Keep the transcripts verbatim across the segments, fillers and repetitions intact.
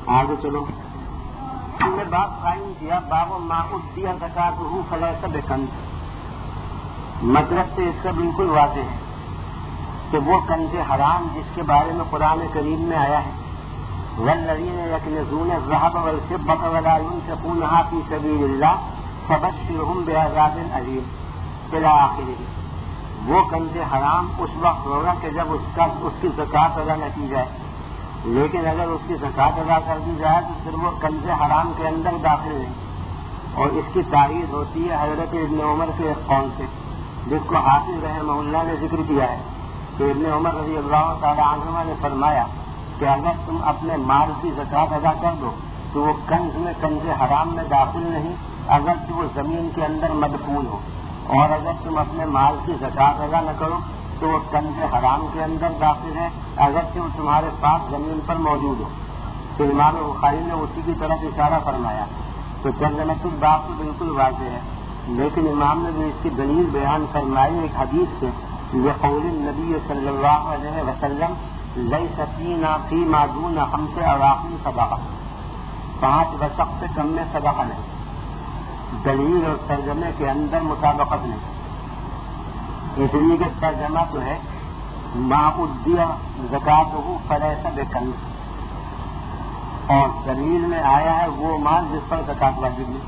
آگے چلو. ہم نے باب قائم کیا باب ما ادیا زکاتہ فلیس بکنز. مطلب سے اس کا بالکل واضح ہے کہ وہ کنز حرام جس کے بارے میں قرآن کریم میں آیا ہے والذین یکنزون الذھب والفضة ولا ينفقونها فی سبیل اللہ فبشرهم بعذاب علیم الی آخرہ. وہ کنز حرام اس وقت ہوگا کہ جب اس کا اس کی زکوٰۃ ادا نہ کی جائے، لیکن اگر اس کی زکوٰۃ ادا کر دی جائے تو پھر وہ کنز حرام کے اندر داخل نہیں. اور اس کی تائید ہوتی ہے حضرت ابن عمر کے ایک قول سے جس کو حافظ رحمہ اللہ نے ذکر کیا ہے کہ ابن عمر رضی اللہ تعالی عنہما نے فرمایا کہ اگر تم اپنے مال کی زکوٰۃ ادا کر دو تو وہ کنز میں کنز حرام میں داخل نہیں اگرچہ وہ زمین کے اندر مدفون ہو، اور اگر تم اپنے مال کی زکوٰۃ ادا نہ کرو تو وہ کنز حرام کے اندر داخل ہے اگرچہ وہ تمہارے پاس زمین پر موجود ہو. تو امام بخاری نے اسی کی طرف اشارہ فرمایا. تو ترجمۃ الباب تو بالکل واضح ہے، لیکن امام نے بھی اس کی دلیل بیان فرمائی ایک حدیث سے لقول النبی صلی اللہ علیہ وسلم لیس فینا فیما دون خمس اواق صدقہ. پانچ وسق سے کم میں صدقہ نہیں. دلیل اور ترجمے کے اندر مطابقت نہیں، اس لیے کہ ترجمہ تو ہے ما ادیا زکاتہ فلیس بکنز، اور دلیل میں آیا ہے وہ مال جس پر زکات واجب نہیں.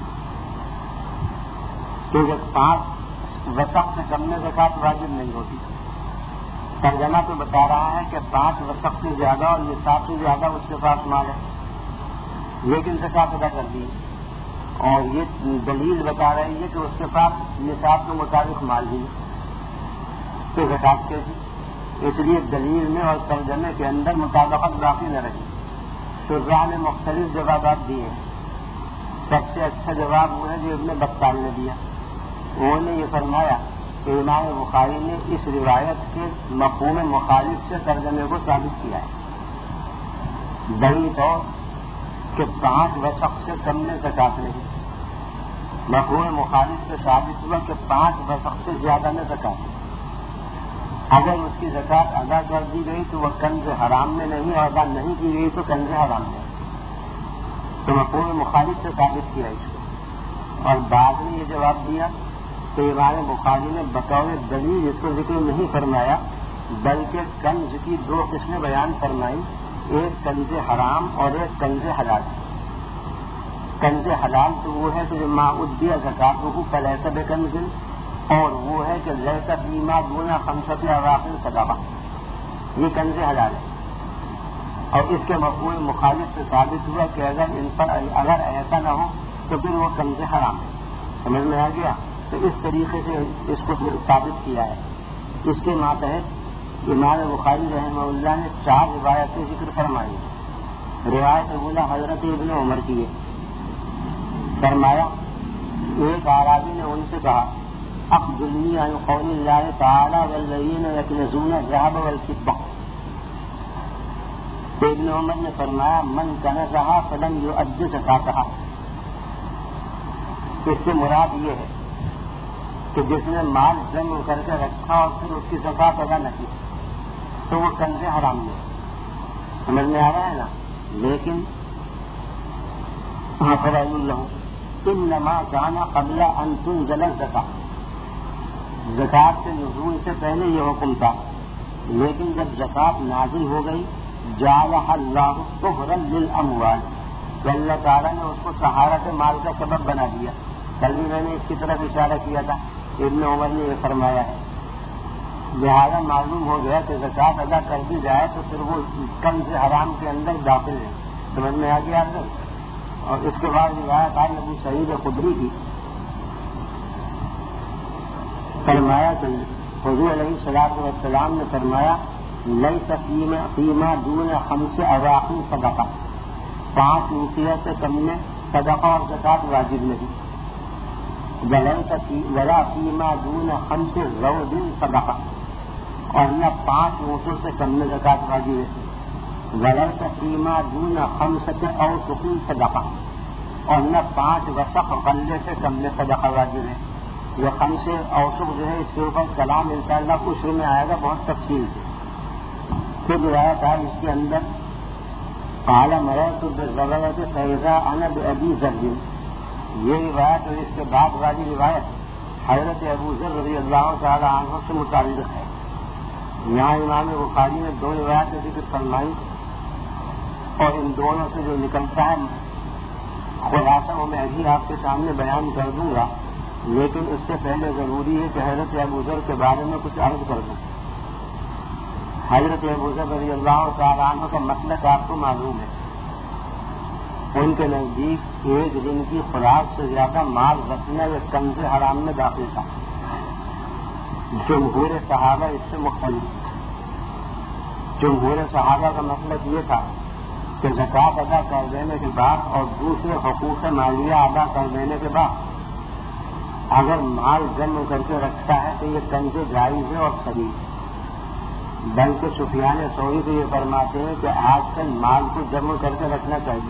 تو جب پانچ وسق سے کم میں زکات واجب نہیں ہوتی. ترجمہ تو بتا رہا ہے کہ پانچ وسق سے زیادہ اور نصاب سے زیادہ اس کے پاس مال ہے لیکن زکات ادا کر دی، اور یہ دلیل بتا رہی ہے کہ اس کے پاس نصاب کے مطابق مال ہی تو زکات کیسی. اس لیے دلیل میں اور ترجمے کے اندر مطابقت باقی نہ رہی. شراح نے مختلف جوابات دیے. سب سے اچھا جواب وہ ہے جو ابن بطال نے دیا. انہوں نے یہ فرمایا کہ امام بخاری نے اس روایت کے مفہوم مخالف سے ترجمے کو ثابت کیا ہے. دلیل طور کہ پانچ وسق سے کم میں زکات نہیں. مفہوم مخالف سے ثابت ہوا کہ پانچ وسق سے زیادہ میں زکات. اگر اس کی زکات ادا کر دی گئی تو وہ کنز حرام میں نہیں، اور ادا نہیں کی گئی تو کنز حرام میں. تو مفہوم مخالف سے ثابت کیا اس کو. اور بعد میں یہ جواب دیا کہ امام بخاری نے بطور دلیل اس کو ذکر نہیں فرمایا بلکہ کنز کی دو قسمیں بیان فرمائی، ایک کنز حرام اور ایک کنز حلال. کنز حلال تو وہ ہے کہ جو ما ادیا زکاتہ فلیس بکنز، اور وہ ہے کہ لیس فیما دون خمسۃ اواق صدقہ. یہ کنز حلال ہے. اور اس کے مفہوم مخالف سے ثابت ہوا کہ اگر ان پر اگر ایسا نہ ہو تو پھر وہ کنز حرام ہے. سمجھ میں آ گیا؟ تو اس طریقے سے اس کو ثابت کیا ہے. اس کے ماتحت امام بخاری رحمہ اللہ نے چار روایتیں ذکر فرمائی. روایت اولا حضرت ابن عمر کی ہے. فرمایا ایک اعرابی نے ان سے کہا اخبرنی عن قول اللہ تعالی والذین یکنزون الذھب والفضة. تو ابن عمر نے فرمایا من کنزھا فلم یؤد زکاتھا. اس سے مراد یہ ہے کہ جس نے مال جمع کر کے رکھا اور پھر اس کی زکات ادا نہ کی تو وہ کنز حرام میں. سمجھ میں آ رہا ہے نا؟ لیکن فرض اللہ انما کان قبل ان تنزل الزکاۃ. زکات کے نزول سے پہلے یہ حکم تھا، لیکن جب زکات نازل ہو گئی جعلہ اللہ طہرا للاموال، تو اللہ تعالیٰ نے اس کو طہارت مال کا سبب بنا دیا. کل بھی میں نے اس کی طرف اشارہ کیا تھا. ابن عمر نے یہ فرمایا ہے. لہذا معلوم ہو گیا کہ زکات ادا کر دی جائے تو پھر وہ کنز حرام کے اندر داخل ہے. سمجھ میں آ گیا آپ کو؟ اور اس کے بعد روایت آئی ابو سعید خدری کی. فرمایا کہ حضور علیہ الصلوۃ والسلام نے فرمایا لیس فیما دون خمس اواق صدقہ. پانچ روپیہ سے کم میں صدقہ اور زکات واجب نہیں. ولا فیما دون خمس روض صدقہ، اور نہ پانچ اونٹوں سے کم میں زکات واجب ہے. ولیس فیما دون خمسۃ اوسق صدقہ، اور نہ پانچ وسق غلے سے کم میں صدقہ واجب ہے. یہ خمس اوسق جو ہے اس کے اوپر کلام انشاءاللہ کچھ میں آئے گا بہت تفصیل سے. پھر روایت ہے اس کے اندر قال مررت بالزبرة فإذا أنا بأبي ذر. یہ روایت اور اس کے بعد والی روایت حضرت ابو ذر رضی اللہ تعالی عنہ سے متعلق ہے. یہاں امام بخاری نے دو روایت ذکر فرمائی اور ان دونوں سے جو نکلتا ہے خلاصہ وہ میں ابھی آپ کے سامنے بیان کر دوں گا، لیکن اس سے پہلے ضروری ہے کہ حضرت ابو ذر کے بارے میں کچھ عرض کر دوں. حضرت ابو ذر رضی اللہ تعالیٰ عنہ کا مسلک آپ کو معلوم ہے. ان کے نزدیک ایک دن کی خوراک سے زیادہ مال رکھنا یا کنز حرام میں داخل تھا. جمہور صحابہ اس سے مختلف. جمہور صحابہ کا مطلب یہ تھا کہ زکوٰۃ ادا کر دینے کے بعد اور دوسرے حقوق مالیہ ادا کر دینے کے بعد اگر مال جمع کر کے رکھتا ہے تو یہ کنز جائز ہے اور صحیح. بلکہ سفیان ثوری تو یہ فرماتے ہیں کہ آج کل مال کو جمع کر کے رکھنا چاہیے،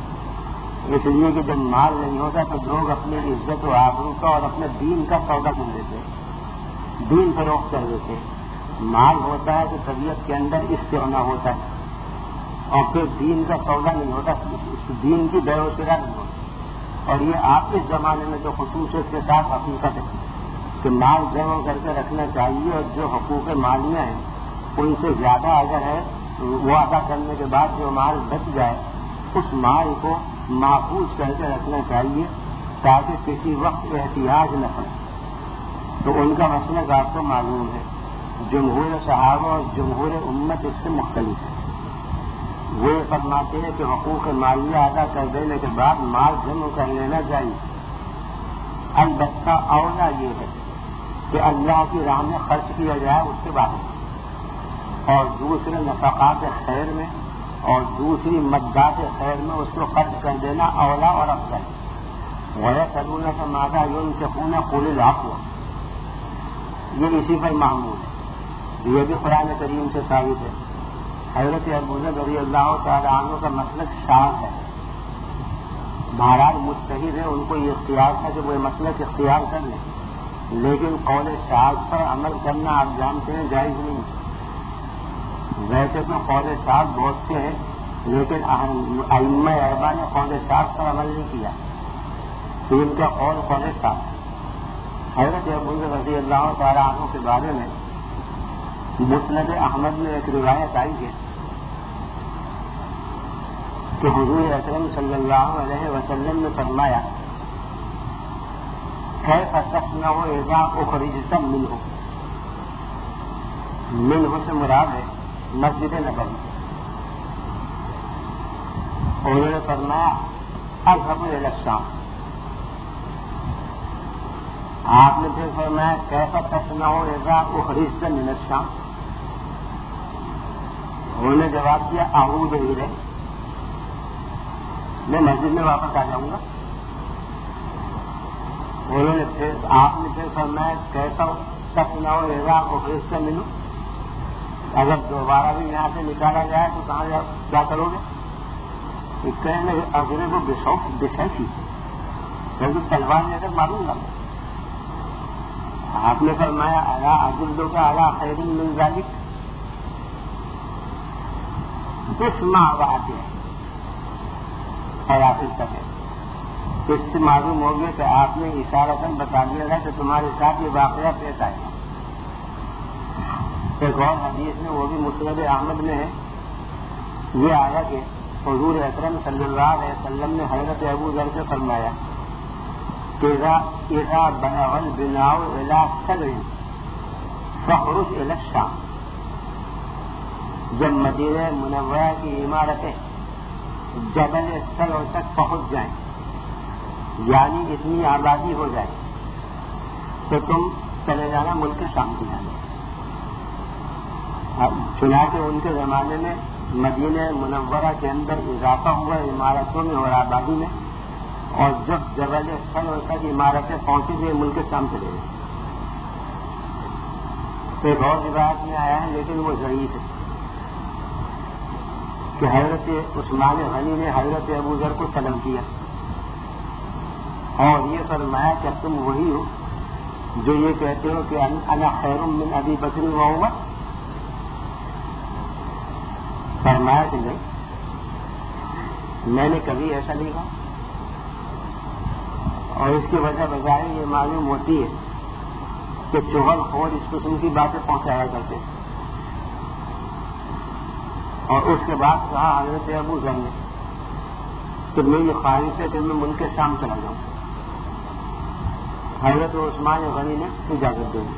اس لیے کہ جب مال نہیں ہوتا تو لوگ اپنی عزت و آبرو کا اور اپنے دین کا سودا کر دیتے ہیں، دین فروخت کر دیتے ہیں. مال ہوتا ہے تو طبیعت کے اندر استغنا ہوتا ہے اور پھر دین کا سودا نہیں ہوتا، دین کی بے و شرا نہیں ہوتا. اور یہ آپ اس زمانے میں جو خصوصیت کے ساتھ حقیقت ہے کہ مال جمع کر کے رکھنا چاہیے اور جو حقوق مالیہ ہیں ان سے زیادہ اگر ہے وہ ادا کرنے کے بعد جو مال بچ جائے اس مال کو محفوظ کر کے رکھنا چاہیے تاکہ کسی وقت احتیاج نہ ہو. تو ان کا مسئلہ آپ کو معلوم ہے. جمہور صحابہ اور جمہور امت اس سے مختلف ہے. وہ یہ فرماتے ہیں کہ حقوق مالیہ ادا کر دینے کے بعد مال جمع کر لینا چاہیے. البتہ اولا یہ ہے کہ اللہ کی راہ میں خرچ کیا جائے اس کے بعد، اور دوسرے نفقات خیر میں اور دوسری مدات خیر میں اس کو خرچ کر دینا اولا اور افضل. وَيَسْأَلُونَكَ مَاذَا يُنْفِقُونَ قُلِ الْعَفْوَ، یہ اسی پر معمول ہے. یہ بھی قرآن کریم سے ثابت ہے. حضرت ابو ذر رضی اللہ تعالیٰ عنہ کا مسلک شاذ ہے. بہرحال مجتہد ہے، ان کو یہ اختیار تھا کہ وہ مسلک اختیار کر لیں، لیکن قول شاذ پر عمل کرنا آپ جانتے ہیں جائز نہیں ہے. ویسے تو قول شاذ بہت سے ہیں لیکن ائمہ اربعہ نے قول شاذ پر عمل نہیں کیا، تو ان کا قول قول شاذ. حضرت ابو ذر رضی اللہ تعالیٰ عنہ کے بارے میں مسند احمد میں ایک روایت آئی ہے کہ حضور اکرم صلی اللہ علیہ وسلم نے فرمایا کیف تصنع اذا اخرجت منہ. منہ سے مراد ہے مسجد نبوی. انہوں نے فرمایا اذهب الى الشام. آپ نے پھر فرمایا کیف تصنع اذا اخرجت من الشام. انہوں نے جواب دیا اعود الیہ، میں مسجد میں واپس آ جاؤں گا. انہوں نے پھر آپ نے پھر فرمایا کیسا تصنع اذا اخرجت منہ، اگر دوبارہ بھی یہاں سے نکالا جائے تو کہاں جاؤ کیا کرو گے؟ کہنے لگے اگرے کو بشوق بشیفی، کیونکہ تلوار لے کر ماروں گا. آپ نے فرمایا الا ادلک علی خیر من ذلک، اسمع واطع. اور آپ اس طرح اس سے معلوم ہو گیا کہ آپ نے اشارتاً بتا دیا تھا کہ تمہارے ساتھ یہ واقعہ پیش آئے. ایک اور حدیث میں وہ بھی مسند احمد میں ہے، یہ آیا کہ حضور اکرم صلی اللہ علیہ وسلم نے حضرت ابو ذر سے فرمایا کہ اذا بلغ البناء الى سبع فاخرج الى الشام. جب مدینہ منورہ کی عمارتیں جبل سلع تک پہنچ جائیں، یعنی اتنی آبادی ہو جائے تو تم چلے جانا ملک شام کی جانے. چنانچہ ان کے زمانے میں مدینہ منورہ کے اندر اضافہ ہوا عمارتوں میں اور آبادی میں، اور جب جبل سلع تک عمارتیں پہنچی گئی ملک شام چلے گئے. ایک اور روایت میں آیا ہے لیکن وہ ضعیف ہے کہ حضرت عثمان غنی نے حضرت ابو ذر کو سلام کیا اور یہ فرمایا کہ تم وہی ہو جو یہ کہتے ہو کہ انا خیر من ابی بکر و عمر. فرمایا کہ نہیں، میں نے کبھی ایسا نہیں کہا، اور اس کی وجہ بظاہر یہ معلوم ہوتی ہے کہ چغل خور اس قسم کی باتیں پہنچایا کرتے، اور اس کے بعد کہا حضرت ابو ذر نے کہ میری خواہش ہے کہ میں ملک شام چلا جاؤں. حضرت عثمان غنی نے اجازت دے دی.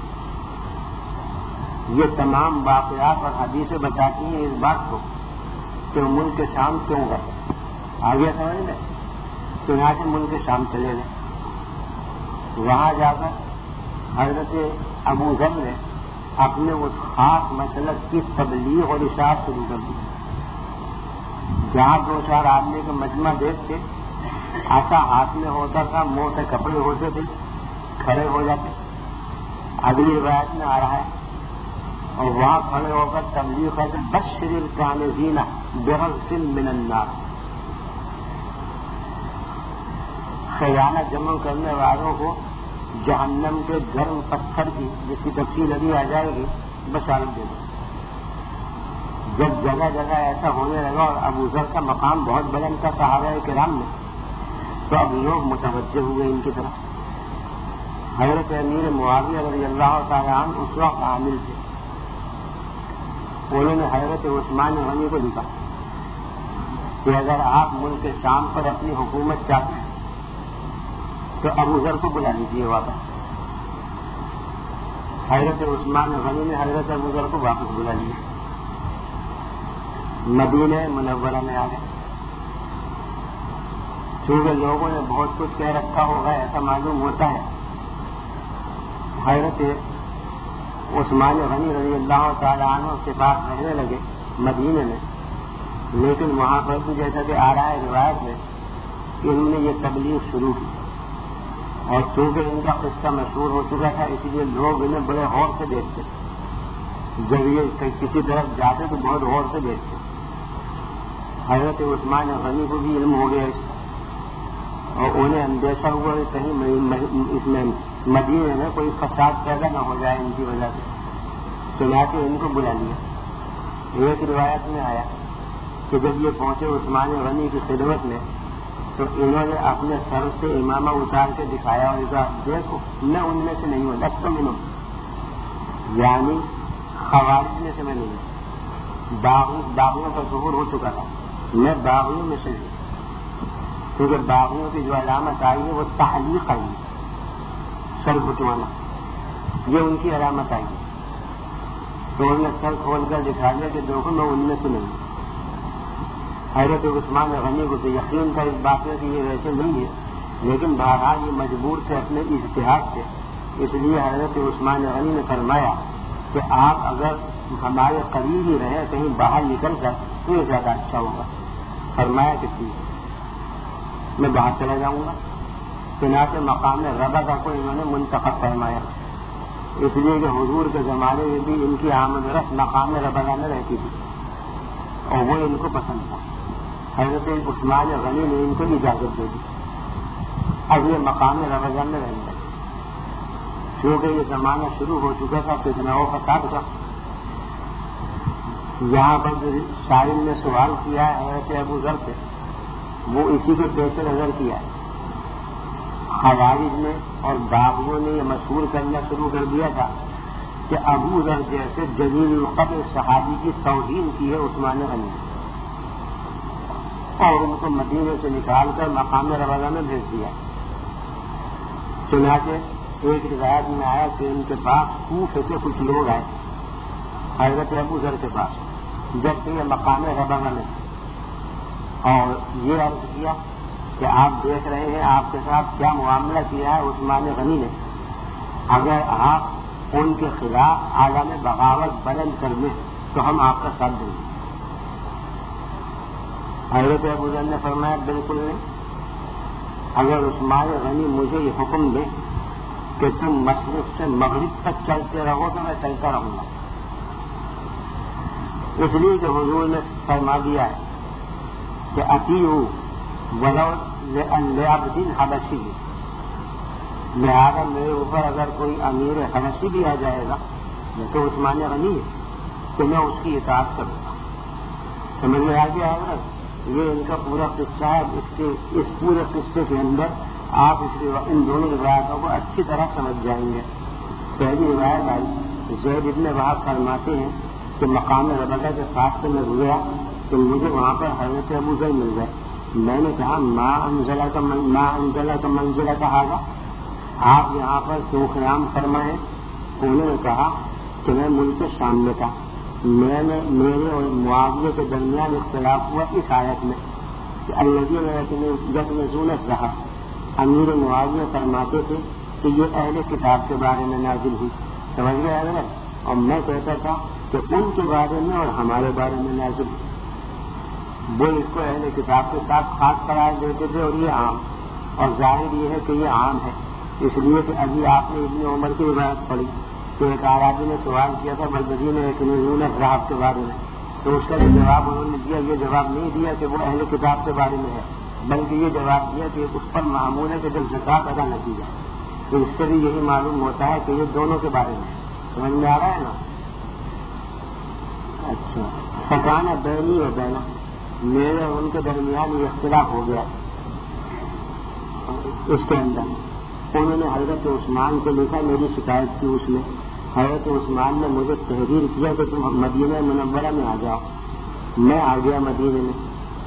یہ تمام واقعات اور حدیثیں بتاتی ہیں اس بات کو کہ وہ ملک شام کیوں گئے. آگے سمجھ لیں کہ یہاں سے ملک شام چلے گئے. وہاں جا کر حضرت ابو ذر نے اپنے اس خاص مسلک کی تبلیغ اور اشاعت شروع کر دی. جہاں دو چار آدمی کا مجمع دیکھتے، آسا ہاتھ میں ہوتا تھا، منہ سے کپڑے ہوتے تھے، کھڑے ہو جاتے. اگلی روایت میں آ رہا ہے اور وہاں کھڑے ہو کر تبلیغ کرتے بشر الکانزین برغص من النار. خیانہ جمع کرنے والوں کو جہنم کے گرم پتھر کی، جس کی تفصیل ابھی آ جائے گی، بشارت دے دو. جب جگہ جگہ ایسا ہونے لگا اور ابو ذر کا مقام بہت بلند تھا صحابہ کرام میں، تو اب لوگ متوجہ ہوئے ان کی طرف. حضرت امیر معاویہ رضی اللہ تعالیٰ عنہ اس وقت عامل تھے. انہوں نے حضرت عثمان غنی کو لکھا کہ اگر آپ ملک شام پر اپنی حکومت چاہتے ہیں تو ابو ذر کو بلا لیجیے واپس. حضرت عثمان غنی نے حضرت ابو ذر کو واپس بلا لیا. مدینہ منورہ میں آ گئے. چونکہ لوگوں نے بہت کچھ کہہ رکھا ہوگا ایسا معلوم ہوتا ہے، حضرت عثمان غنی رضی اللہ تعالیٰ عنہ کے پاس رہنے لگے مدینہ میں. لیکن وہاں پر بھی جیسا کہ آ رہا ہے روایت میں کہ انہوں نے یہ تبلیغ شروع کی، اور چونکہ ان کا قصہ مشہور ہو چکا تھا اس لیے لوگ انہیں بڑے غور سے دیکھتے. جب یہ کسی طرف جاتے تو بہت غور سے دیکھتے. حضرت عثمان غنی کو بھی علم ہو گیا اس کا، اور انہیں اندیشہ ہوا کہ کہیں اس میں مدینہ میں کوئی فساد پیدا نہ ہو جائے ان کی وجہ سے. چنانچہ ان کو بلا لیا. ایک روایت میں آیا کہ جب یہ پہنچے عثمان غنی کی خدمت میں تو انہوں نے اپنے سر سے امامہ اتار کے دکھایا اور کہا دیکھو میں ان میں سے نہیں ہوں، لست منہم، یعنی خوارج میں سے میں نہیں ہوں. باغیوں کا ظہور ہو چکا تھا، میں باغیوں میں سے ہوں. کیونکہ باغیوں کی جو علامت آئی ہے وہ تحلیق آئی ہے، سر گھٹوانا، یہ ان کی علامت آئی ہے. تو انہوں نے سر کھول کر دکھا دیا کہ دیکھو میں ان میں سے نہیں ہوں. حضرت عثمان غنی کو تو یقین تھا اس بات میں کہ یہ ویسے نہیں ہے، لیکن بہرحال یہ مجبور تھے اپنے اجتہاد سے. اس لیے حضرت عثمان غنی نے فرمایا کہ آپ اگر ہمارے قریب ہی رہیں کہیں باہر نکل کر تو یہ زیادہ اچھا ہوگا. فرمایا کہ ٹھیک ہے میں باہر چلا جاؤں گا. چنانچہ مقام ربا کو انہوں نے منتخب فرمایا، اس لیے کہ حضور کے زمانے میں بھی ان کی آمد رفت مقام ربا میں رہتی تھی اور وہ ان کو پسند تھا. حضرت عثمان غنی نے ان کو اجازت دے دی. اب یہ مقام ربا میں رہیں گے کیونکہ یہ زمانہ شروع ہو چکا تھا فتنہ و فساد کا. یہاں پر جو شاعر نے سوال کیا ہے حضرت ابو ذر سے وہ اسی کے پیش نظر کیا ہے. خوارج نے اور باغیوں نے یہ مشہور کرنا شروع کر دیا تھا کہ ابو ذر جیسے جلیل القدر صحابی کی توہین کی ہے عثمان غنی، اور ان کو مدینے سے نکال کر مقام ربا میں بھیج دیا. چنانچہ ایک روایت میں آیا کہ ان کے پاس کوفے سے کچھ لوگ آئے حضرت ابو ذر کے پاس جب کہ یہ مقام ربا میں، اور یہ عرض کیا کہ آپ دیکھ رہے ہیں آپ کے ساتھ کیا معاملہ کیا ہے عثمان غنی نے، اگر آپ ان کے خلاف عالم بغاوت بلند کر لیں تو ہم آپ کا ساتھ دیں گے. حضرت ابو ذر نے فرمایا بالکل نہیں. اگر عثمان غنی مجھے یہ حکم دے کہ تم مشرق سے مغرب تک چلتے رہو تو میں چلتا رہوں گا. اس لیے کہ حضور نے فرما دیا ہے کہ اطیعوا ولو لعبد حبشی، لہٰذا میرے اوپر اگر کوئی امیر حبشی بھی آ جائے گا میں تو عثمان غنی ہے تو میں اس کی اطاعت کروں گا. سمجھ میں آ گیا ہے نا. یہ ان کا پورا قصہ ہے. اس کے اس پورے قصے کے اندر آپ اس ان دونوں روایتوں کو اچھی طرح سمجھ جائیں گے. پہلی روایت آئی زید ابن وہب فرماتے ہیں کہ مقام ربضہ کے پاس سے میں گزرا تو مجھے وہاں پر حضرت ابو ذر مل گئے. میں نے کہا ما انزلہ کا ما انزلہ کا منزلہ کہا گا, آپ یہاں پر کیوں قیام فرمائے؟ انہوں نے کہا کہ میں ملک کے سامنے تھا, میں نے میرے اور معاویہ کے درمیان اختلاف ہوا اس آیت میں کہ الذین یکنزون الذھب. امیر معاویہ فرماتے تھے کہ یہ اہل کتاب کے بارے میں نازل ہوئی, سمجھ گئے حضرت, اور میں کہتا تھا کہ ان کے بارے میں اور ہمارے بارے میں نازل ہوئی. وہ اس کو اہل کتاب کے ساتھ خاص قرار دیتے تھے اور یہ عام, اور ظاہر یہ ہے کہ یہ عام ہے اس لیے کہ ابھی آپ نے ابن عمر کی روایت پڑھی تو ایک آرابی نے سوال کیا تھا بلبزی نے ایک نزول الذھب کے بارے میں, تو اس کا جو جواب انہوں نے دیا یہ جواب نہیں دیا کہ وہ اہل کتاب کے بارے میں ہے, بلکہ یہ جواب دیا کہ اس پر معمول ہے کہ جب زکات ادا نہ کی جائے. تو اس سے بھی یہی معلوم ہوتا ہے کہ یہ دونوں کے بارے میں سمجھ میں آ رہا ہے نا. اچھا, فکانہ بینی و بینا, میرے اور ان کے درمیان یہ اختلاف ہو گیا. اس کے اندر انہوں نے حضرت عثمان کو لکھا, میری شکایت کی اس میں. حضرت عثمان نے مجھے تحریر کیا کہ تم مدینہ منورہ میں آ جاؤ. میں آ گیا مدینہ میں.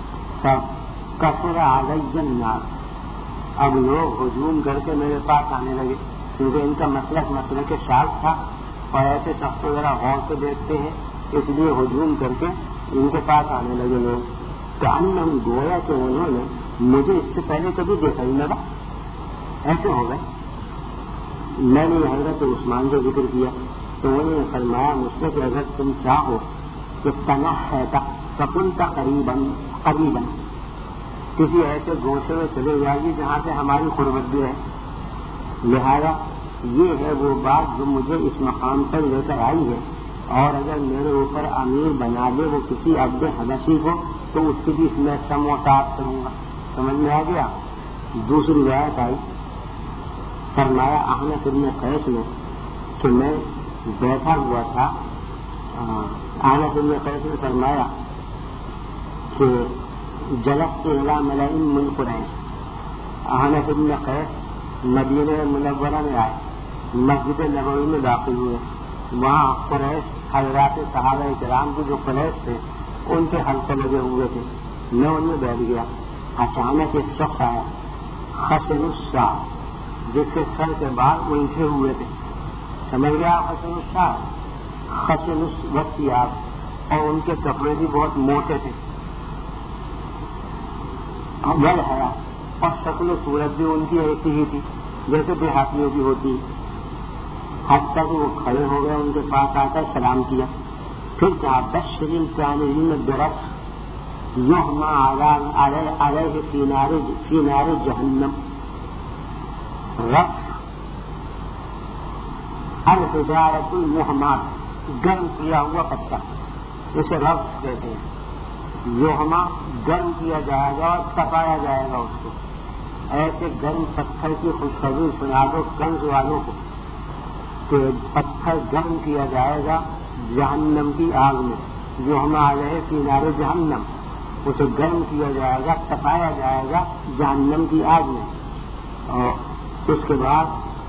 کثر علی الناس, اب لوگ ہجوم کر کے میرے پاس آنے لگے کیونکہ ان کا مسلک مسلک شاذ تھا اور ایسے شخص کو ذرا غور سے دیکھتے ہیں, اس لیے ہجوم کر کے ان کے پاس آنے لگے لوگ. کہانی ہم گویا کہ انہوں نے مجھے اس سے پہلے کبھی دیکھا ہی نہ, ایسے ہو گئے. میں نے حضرت عثمان کا ذکر کیا تو انہوں نے فرمایا مجھ سے کہ اگر تم چاہو کہ تنخ ہے سکن کا قریباً قریباً کسی ایسے گوشے میں چلے جائے گی جہاں سے ہماری قربت بھی ہے. لہذا یہ ہے وہ بات جو مجھے اس مقام پر لے کر آئی ہے, اور اگر میرے اوپر امیر بنا دے وہ کسی عبد حبشی کو تو اس کی بھی اس میں سم و طاعت کروں گا. سمجھ میں آ گیا. دوسری روایت آئی, فرمایا احنف بن قیس نے کہ میں بیٹھا ہوا تھا. احنف بن قیس نے فرمایا کہ جلست الی ملأ من قریش. احنف بن قیس مدینہ منورہ میں آئے, مسجد نبوی میں داخل ہوئے. وہاں قریش حضرات صحابہ کرام کے جو قریش تھے ان کے حلقے لگے ہوئے تھے. میں ان میں بیٹھ گیا. اچانک ایک شخص آیا خشن الشعر, جس کے سر کے بال الٹے ہوئے تھے. سمجھ گیا خشن الشعر, خشن الثياب, اور ان کے کپڑے بھی بہت موٹے تھے. بل حیا, اور شکل و صورت بھی ان کی ایسی ہی تھی جیسے دیہاتیوں کی ہوتی. حتیٰ کہ وہ کھڑے ہو گئے, ان کے پاس آ کر سلام کیا. پھر کہا بشر الكاملین برقص یحمى علیہ فی نار جہنم. رقص الحجارۃ المحماۃ, گرم کیا ہوا پتھر, اسے رقص کہتے ہیں. یحمى گرم کیا جائے گا اور تپایا جائے گا اس کو. ایسے گرم پتھر کی خوشخبری سنا دو کنز والوں کو کہ پتھر گرم کیا جائے گا جہنم کی آگ میں. یحمى علیہ فی نار جہنم, اسے گرم کیا جائے گا, تپایا جائے گا جہنم کی آگ میں. اور اس کے بعد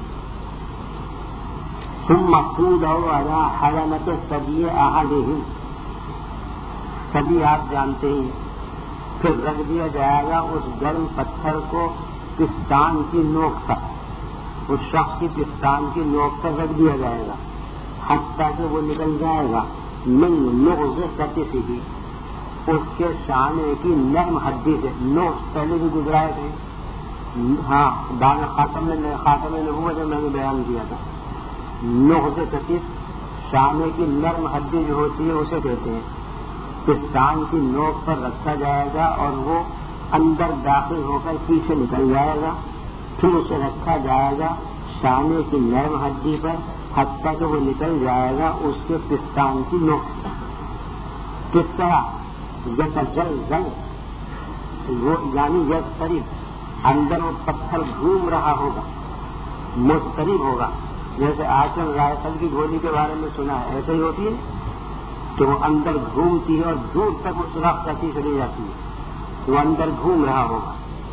ثم قودوا علی حرمۃ سبی احدہم, سبھی آپ جانتے ہیں. پھر رکھ دیا جائے گا اس گرم پتھر کو پستان کی نوک پر, اس شخص کی پستان کی نوک پر رکھ دیا جائے گا حتیٰ کہ وہ نکل جائے گا من لغز کتفہ, اس کے شانے کی نرم ہڈی سے. نوک پہلے بھی گزرائے تھے, ہاں دان خاتم میں خاتم نبوت میں میں نے بیان کیا تھا. لغز کتف شانے کی نرم ہڈی جو ہوتی ہے اسے کہتے ہیں. پستان کی نوک پر رکھا جائے گا اور وہ اندر داخل ہو کر پیچھے نکل جائے گا. پھر اسے رکھا جائے گا شانے کی نرم ہڈی پر حتیٰ کہ وہ نکل جائے گا اس کے پستان کی نوک پر. کس طرح جیسا جل جل وہ یعنی یک قریب اندر وہ پتھر گھوم رہا ہوگا, مضطرب ہوگا. جیسے آچل رائفل کی گولی کے بارے میں سنا ہے, ایسے ہی ہوتی ہے کہ وہ اندر گھومتی ہے اور دور تک وہ سوراخ کرتی چلی جاتی ہے. وہ اندر گھوم رہا ہوگا.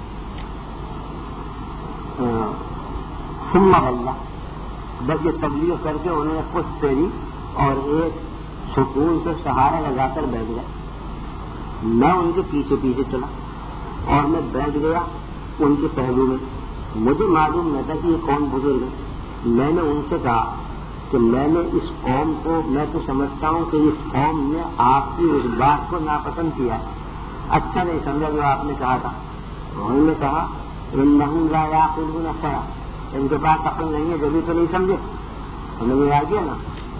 ثم اللہ بس یہ تبلیغ کر کے انہوں نے پشت پھیری اور ایک سکون سے سہارا لگا کر بیٹھ گیا. میں ان کے پیچھے پیچھے چلا اور میں بیٹھ گیا ان کے پہلو میں. مجھے معلوم نہیں تھا کہ یہ کون بزرگ ہے. میں نے ان سے کہا کہ میں نے اس قوم کو میں تو سمجھتا ہوں کہ اس قوم نے آپ کی اس بات کو ناپسند کیا ہے, اچھا نہیں سمجھا جو آپ نے کہا تھا. انہوں نے کہا انہم لا یعقلون شیئا, ان کے پاس عقل نہیں ہے جبھی تو نہیں سمجھے. ہمیں یہ آ گیا نا.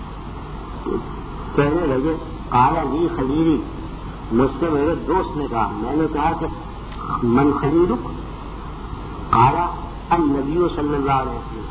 کہنے لگے قال لی خلیلی, مجھ سے میرے دوست نے کہا. میں نے کہا کہ من خلیلک؟ قال النبی صلی اللہ علیہ وسلم.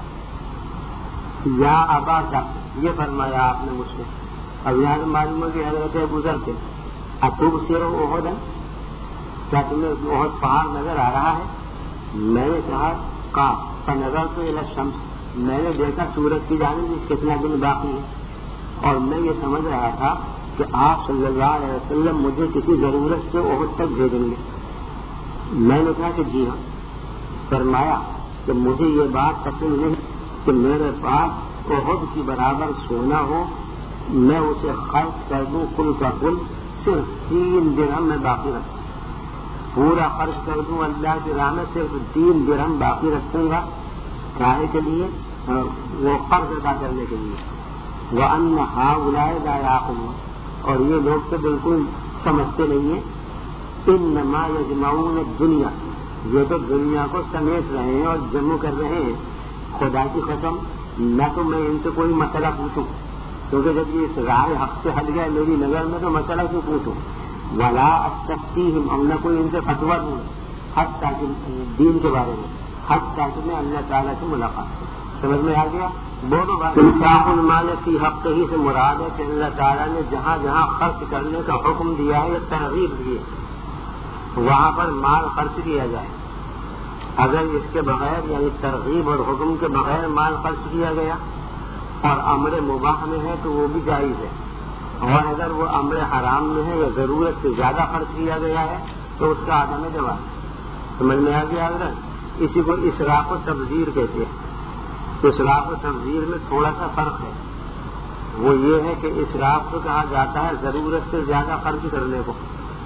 یا ابا ذر, یہ فرمایا آپ نے مجھ سے. اب یہاں سے معلوم ہو کہ حضرت ابوذر تھے. اتبصر احد, کیا تمہیں احد پہاڑ نظر آ رہا ہے؟ میں نے کہا کا فنظرت الی الشمس, میں نے دیکھا سورج کی جانب کتنا دن باقی ہے, اور میں یہ سمجھ رہا تھا کہ آپ صلی اللہ علیہ وسلم مجھے کسی ضرورت سے احد تک بھیجیں گے. میں نے کہا کہ جی ہاں. فرمایا کہ مجھے یہ بات پسند نہیں کہ میرے پاس احد کی برابر سونا ہو, میں اسے خرچ کر دوں کل کا کل, صرف تین درہم میں باقی رکھوں. پورا خرچ کر دوں اللہ کی راہ میں, صرف تین درہم باقی رکھوں گا. کاہے کے لیے؟ وہ قرض ادا کرنے کے لیے. وَأَنَّ هَؤُلَاءِ لَا يَعْقِلُونَ, اور یہ لوگ تو بالکل سمجھتے نہیں ہیں. إِنَّمَا يَجْمَعُونَ الدُّنْيَا, یہ تو دنیا کو سمیٹ رہے ہیں اور جمع کر رہے ہیں. خدا کی قسم نہ تو میں ان سے کوئی مسئلہ پوچھوں, کیونکہ جب یہ اس راہ حق سے ہٹ گیا میری نظر میں تو مسئلہ کیوں پوچھوں. ولا استفتیہم, ہم نہ کوئی ان سے فتویٰ دوں حتیٰ کہ دین کے بارے میں, حتیٰ کہ میں اللہ تعالیٰ سے ملاقات. سمجھ میں آ گیا؟ دونوں بات. انفاق المال فی حق ہی سے مراد ہے کہ اللہ تعالیٰ نے جہاں جہاں خرچ کرنے کا حکم دیا ہے یا ترغیب دی ہے وہاں پر مال خرچ کیا جائے. اگر اس کے بغیر یعنی ترغیب اور حکم کے بغیر مال خرچ کیا گیا اور امر مباح میں ہے تو وہ بھی جائز ہے, اور اگر وہ امر حرام میں ہے یا ضرورت سے زیادہ خرچ کیا گیا ہے تو اس کا عدم جواز. سمجھ میں آ گیا حضرت؟ اسی کو اسراف و تبذیر کہتے ہیں. اسراف و تبذیر میں تھوڑا سا فرق ہے. وہ یہ ہے کہ اسراف کو کہا جاتا ہے ضرورت سے زیادہ خرچ کرنے کو.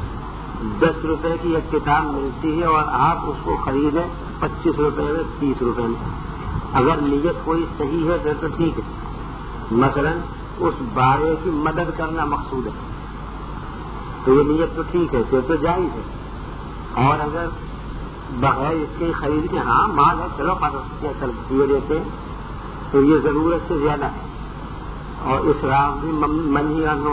دس روپے کی ایک کتاب ملتی ہے اور آپ اس کو خریدیں پچیس روپے میں, تیس روپے میں. اگر نیت کوئی صحیح ہے پھر تو ٹھیک ہے. مثلا اس بارے کی مدد کرنا مقصود ہے تو یہ نیت تو ٹھیک ہے, پھر تو جائز ہے. اور اگر بغیر اس کے خرید کے ہاں مال ہے چلو چل دیے دیتے تو یہ ضرورت سے زیادہ ہے. اور اسراف بھی منہی عنہ,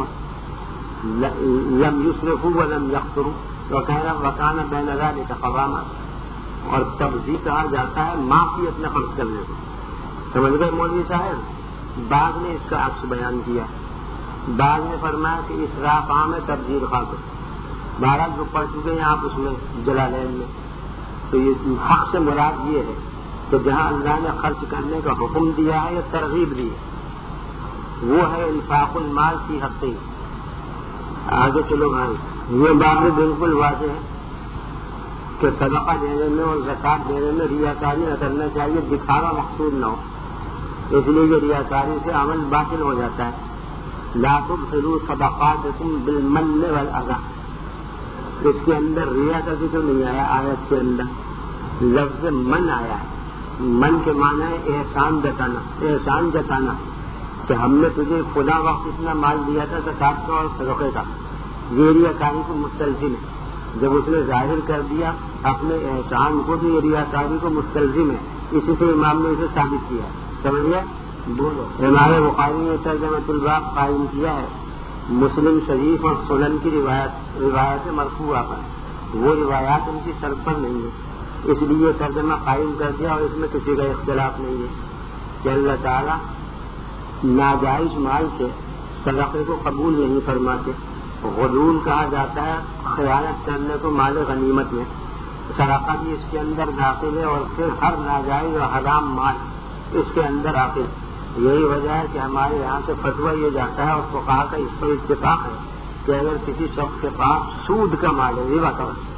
لم یسرفوا ولم یقتروا, وکان بین ذلک قواما. اور تبذیر کہا جاتا ہے معصیت میں خرچ کرنے کو. سمجھ گئے مولوی صاحب؟ بعض نے اس کا عکس بیان کیا. بعض نے فرمایا کہ اسراف عام ہے, تبذیر خاص ہے. بہرحال جو پڑھ چکے ہیں آپ اس میں جلالین میں, تو یہ حق سے مراد یہ ہے کہ جہاں اللہ نے خرچ کرنے کا حکم دیا ہے یا ترغیب دی ہے وہ ہے انفاق المال فی حقہ. آگے چلو بھائی, یہ بات بھی بالکل واضح ہے کہ صدقہ دینے میں اور زکوٰۃ دینے میں ریاکاری نہ کرنا چاہیے, دکھاوا مقصود نہ ہو. اس لیے یہ ریاکاری سے عمل باطل ہو جاتا ہے. لا تبطلوا صدقاتکم بالمن والاذى, اس کے اندر ریا کا ذکر نہیں آیا آیت کے اندر, لفظ من آیا ہے. من کے معنی ہے احسان جتانا, احسان جتانا کہ ہم نے تجھے خدا وقت اتنا مال دیا تھا زکوٰۃ کا اور صدقے کا. یہ ریاکاری کو مستلزم ہے. جب اس نے ظاہر کر دیا اپنے احسان کو بھی یہ ریاکاری کو مستلزم ہے. اسی سے امام نے اسے ثابت کیا. سمجھ گیا؟ بولو. امام بخاری نے ترجمۃ الباب قائم کیا ہے مسلم شریف اور سنن کی روایت روایت مرفوعہ پر. وہ روایات ان کی سرد پر نہیں ہے, اس لیے ترجمہ قائم کر دیا اور اس میں کسی کا اختلاف نہیں ہے کہ اللہ تعالیٰ ناجائز مال سے صدقے کو قبول نہیں فرماتے. غلول کہا جاتا ہے خیانت کرنے کو مال غنیمت میں. صدقہ بھی اس کے اندر داخل ہے اور پھر ہر ناجائز اور حرام مال اس کے اندر داخل. یہی وجہ ہے کہ ہمارے یہاں سے فتویٰ یہ جاتا ہے اور فقہا کا اس پر اتفاق ہے کہ اگر کسی شخص کے پاس سود کا مال ہے, ربا کا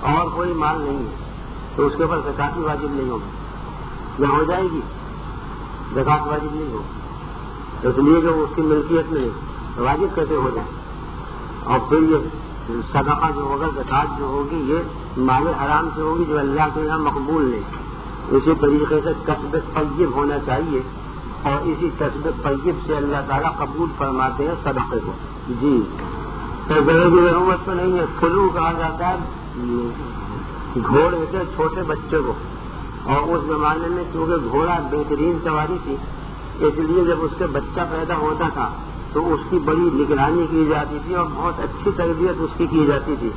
اور کوئی مال نہیں ہے تو اس کے اوپر زکات بھی واجب نہیں ہوگی، یا ہو جائے گی؟ زکات واجب نہیں ہوگی، اس لیے کہ اس کی ملکیت میں واجب کیسے ہو جائے؟ اور پھر یہ صدقہ جو ہوگا، زکات جو ہوگی، یہ مال حرام سے ہوگی جو اللہ کے یہاں مقبول نہیں۔ اسی طریقے سے کسب طیب ہونا چاہیے، اور اسی کسب طیب سے اللہ تعالیٰ قبول فرماتے ہیں صدقے کو۔ جی تو ضروری ضرورت تو نہیں ہے۔ فلو کہا جاتا ہے گھوڑے کے چھوٹے بچے کو، اور اس زمانے میں چونکہ گھوڑا بہترین سواری تھی، اس لیے جب اس سے بچہ پیدا ہوتا تھا تو اس کی بڑی نگرانی کی جاتی تھی اور بہت اچھی تربیت اس کی کی جاتی تھی۔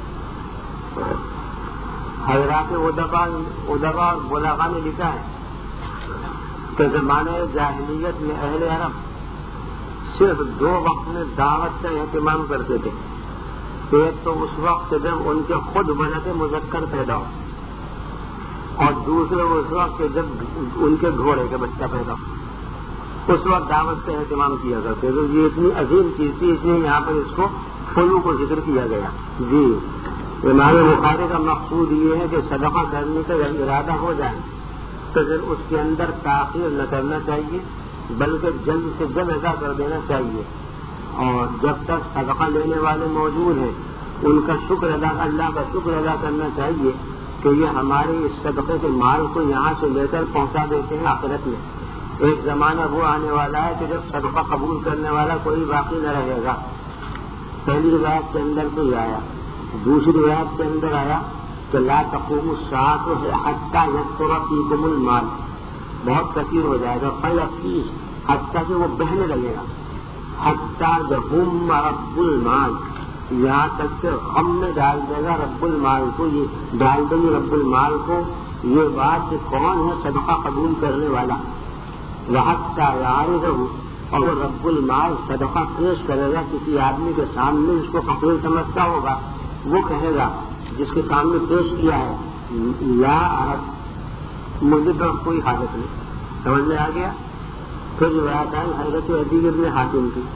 حضرات ادبا ادبا اور بلاغا نے لکھا ہے کہ زمانے جاہلیت میں اہل عرب صرف دو وقت میں دعوت کا اہتمام کرتے تھے۔ ایک تو اس وقت جب ان کے خود ولد مذکر پیدا ہو، اور دوسرے اس وقت جب ان کے گھوڑے کا بچہ پیدا ہو، اس وقت دعوت کا اہتمام کیا کرتے تھے۔ یہ اتنی عظیم چیز تھی، اس لیے یہاں پر اس کو فلو کو ذکر کیا گیا۔ جی امام بخاری کا مقصود یہ ہے کہ صدقہ کرنے کا جب ارادہ ہو جائے تو پھر اس کے اندر تاخیر نہ کرنا چاہیے، بلکہ جلد سے جلد ادا کر دینا چاہیے، اور جب تک صدقہ لینے والے موجود ہیں ان کا شکر ادا اللہ کا شکر ادا کرنا چاہیے کہ یہ ہمارے اس صدقے کے مال کو یہاں سے لے کر پہنچا دیتے ہیں آخرت میں۔ ایک زمانہ وہ آنے والا ہے کہ جب صدقہ قبول کرنے والا کوئی باقی نہ رہے گا۔ پہلی روایت کے اندر تو یہ آیا، دوسری روایت کے اندر آیا کہ لا تقوم الساعة حتى يكثر فيكم المال، بہت کثیر ہو جائے گا، فیفیض، حتیٰ کہ وہ بہنے لگے گا، حتیٰ یہم رب المال، یہاں تک کہ غم میں ڈال دے گا رب المال کو، یہ ڈال دیں گے رب المال کو یہ بات کہ کون ہے صدقہ قبول کرنے والا، وحتیٰ یعرضہ، اور رب المال صدقہ پیش کرے گا کسی آدمی کے سامنے جس کو فقیر سمجھتا ہوگا، وہ کہے گا جس کے سامنے پیش کیا ہے لا عرب، مجھے تو کوئی حاجت نہیں۔ سمجھ میں آ گیا؟ پھر روایت آئی حضرت عدی بن حاتم کی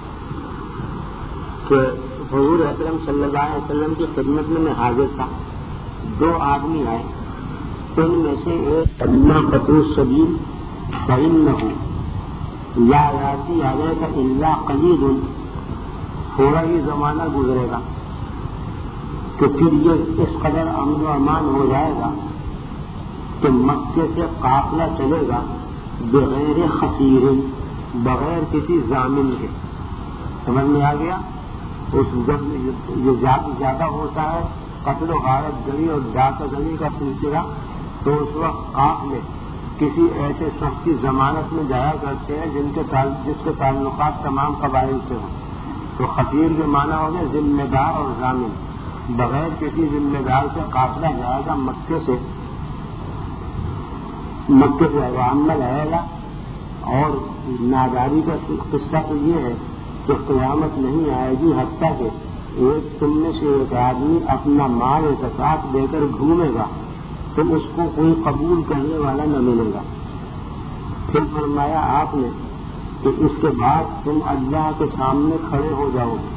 کہ حضور اکرم صلی اللہ علیہ وسلم کی خدمت میں میں حاضر تھا، دو آدمی آئے، ان میں سے ایک اما قطر السبیل فإنه لا یاتی علیک الا قلیل، تھوڑا ہی زمانہ گزرے گا کہ پھر یہ اس قدر امن و امان ہو جائے گا کہ مکے سے قافلہ چلے گا بغیر خطیر، بغیر کسی ضامن کے۔ سمجھ میں آ گیا؟ اس جب یہ زیادہ ہوتا ہے قتل و غارت گری اور ڈاکہ گری کا سلسلہ، تو اس وقت قافلے کسی ایسے شخص کی ضمانت میں جایا کرتے ہیں جن کے جس کے تعلقات تمام قبائل سے ہوں۔ تو خطیر کے معنی ہو گئے ذمہ دار اور ضامن، بغیر کسی ذمہ دار سے قافلہ جائے گا مکے سے، مکے سے عمل آئے گا۔ اور ناداری کا قصہ تو یہ ہے کہ قیامت نہیں آئے گی حتیٰ کہ ایک تم میں سے ایک آدمی اپنا مال زکات دے کر گھومے گا تو اس کو کوئی قبول کرنے والا نہ ملے گا۔ پھر فرمایا آپ نے کہ اس کے بعد تم اللہ کے سامنے کھڑے ہو جاؤ گے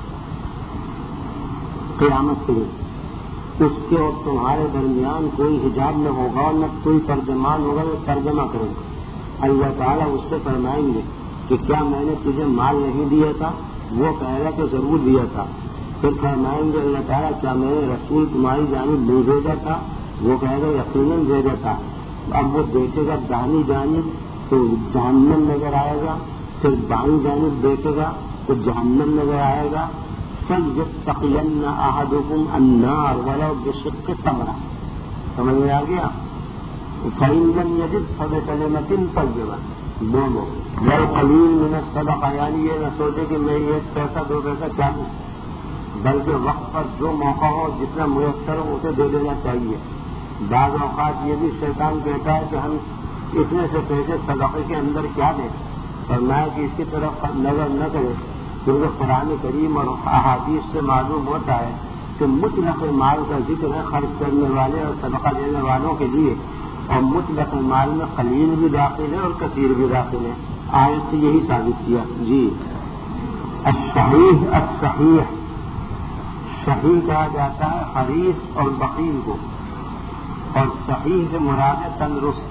قیامت کے لیے، اس کے اور تمہارے درمیان کوئی حجاب نہ ہوگا اور نہ کوئی ترجمان ہوگا جو ترجمہ کرے گا۔ اللہ تعالیٰ اس سے فرمائیں گے کہ کیا میں نے تجھے مال نہیں دیا تھا؟ وہ کہے گا کہ ضرور دیا تھا۔ پھر فرمائیں گے اللہ تعالیٰ کیا میں نے رسول تمہاری جانب نہیں بھیجا تھا؟ وہ کہے گا یقیناً بھیجا تھا۔ اب وہ دیکھے گا دانی جانب تو جہنم نظر آئے گا، پھر بائیں جانب دیکھے گا تو جہنم نظر آئے گا۔ فَلْيَتَّقِيَنَّ أَحَدُكُمْ النَّارَ وَلَوْ بِشِقِّ تَمْرَةٍ، سمجھ میں آ گیا؟ فَإِن لَّمْ يَجِدْ فَبِكَلِمَةٍ طَيِّبَةٍ، دونوں وَالْقَلِيلُ مِنَ الصَّدَقَةِ، یعنی یہ نہ سوچے کہ میں ایک پیسہ دو پیسہ کیا دوں، بلکہ وقت پر جو موقع ہو جتنا میسر ہو اسے دے دینا چاہیے۔ بعض اوقات یہ بھی شیطان کہتا ہے کہ ہم اتنے سے پیسے صدقے کے اندر کیا دیں، فرمایا کہ اس کی طرف نظر نہ کرے، کیونکہ قرآن کریم اور احادیث سے معلوم ہوتا ہے کہ مطلق مال کا ذکر ہے خرچ کرنے والے اور صدقہ دینے والوں کے لیے، اور مطلق مال میں قلیل بھی داخل ہے اور کثیر بھی داخل ہے۔ آیت سے یہی ثابت کیا۔ جی الصحیح الصحیح، صحیح کہا جاتا ہے حریص اور بخیل کو، اور صحیح سے مراد ہے تندرست،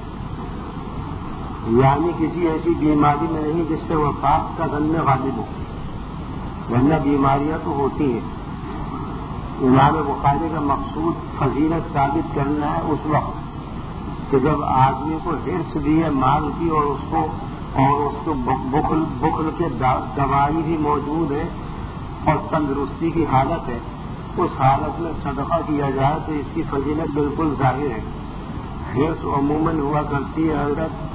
یعنی کسی ایسی بیماری میں نہیں جس سے وفات کا ظن غالب ہو، ورنہ بیماریاں تو ہوتی ہیں۔ امام بخاری کا مقصود فضیلت ثابت کرنا ہے اس وقت کہ جب آدمی کو حرص بھی ہے مال کی، اور اس کو اور اس کو بخل بخل کے دوائی بھی موجود ہے اور تندرستی کی حالت ہے، اس حالت میں صدقہ کیا جائے تو اس کی فضیلت بالکل ظاہر ہے۔ حرص عموماً ہوا کرتی ہے حضرت